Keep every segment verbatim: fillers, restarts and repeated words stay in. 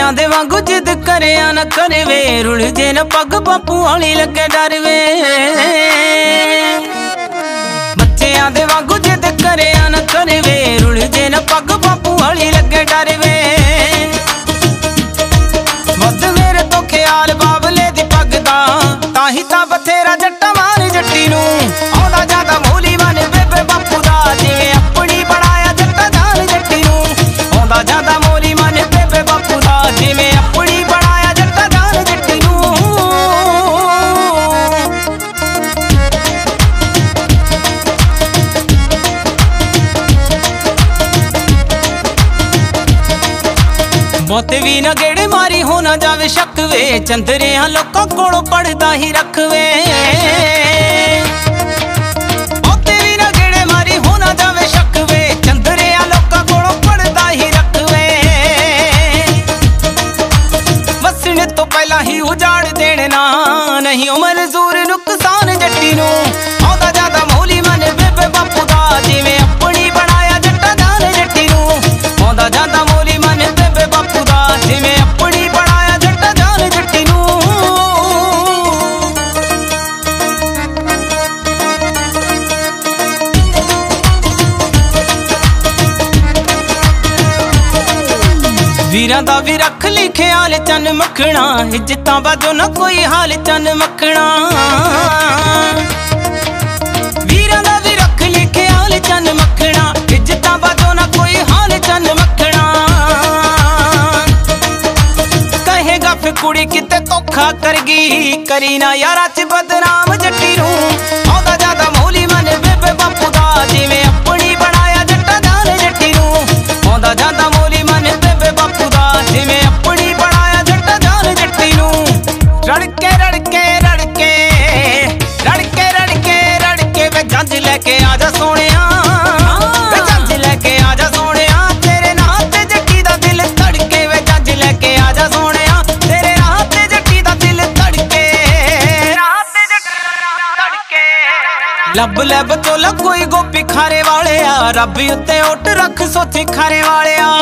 बच्चों दे वांगू जिद करिया न करवे, रुल जे न पग बापू वाली लगे डरवे। बच्चों दे वांगू जिद करिया न करवे, रुल जे न पग बापू वाली लगे डरवे। मत मेरे तो ख्याल बाबले दी पग दा, ताही ता बथेरा जट्टा मार जट्टी नू आउंदा जादा मूली मन बेबे बापू दा, जिवें अपनी बनाया जट्टा जान जट्टी नू आउंदा जादा मूली मन बेबे बापू दा, जिवें अपनी बनाया जट्टा जान जट्टी नू। मौत भी न गेड़े मारी हो ना जावे शक वे, चंदरिया लोकां कोलों पढ़दा ही रखवे। मौत भी न गेड़े मारी हो ना जावे शक वे, चंदरिया लोकां कोलों पढ़दा ही रखवे। वसने तो पहला ही उजाड़ देना, नहीं उमर जूर नुकसान जट्टी नू आउंदा जादा मूली मन बेबे बापू दा, जिवें अपनी बनाया जट्टा जान जट्टी नू आउंदा जादा मूली मन बेबे बापू दा, जिवें अपनी बनाया जट्टा जान जट्टी नू। वीरां दा भी रख ली ख्याल चन मखना, इज्जतां बाजो ना कोई हाल चन मखना। वीरां दा भी रख ली ख्याल चन मखना, इज्जतां बाजो ना कोई हाल चन मखना। कहेगा फिर कुड़ी किते धोखा करगी, करी ना यारा च बदनाम जट्टी नू आउंदा जादा मूली मन बेबे बापू दा, जिवें अपनी बनाया जट्टा जान जट्टी नू आउंदा जादा मूली मन बेबे बापू दा, जिवें अपनी बनाया जट्टा जान जट्टी नू। रड़के रड़के रड़के रड़के रड़के रड़के वे जंज लेके आजा सोनिया, वे जंज लेके आजा सोनिया, तेरे नाल ते जट्टी दा दिल धड़के। वे जंज लेके आजा सोनिया, तेरे नाल ते जट्टी दा दिल धड़के, रात ते जट्टी दा धड़के। लब लब चोला कोई गोपी खारे वाले आ, रब उत्ते उठ रख सोची खारे वाले आ।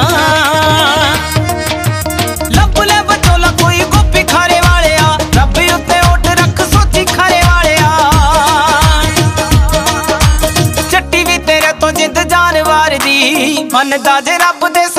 लब लब चोला कोई गोपी खारे वाले आ, रब उत्ते उठ रख सोची खारे वाले आ। जट्टी भी तेरे तो जिंद जानवर दी, मनदा जे रब दे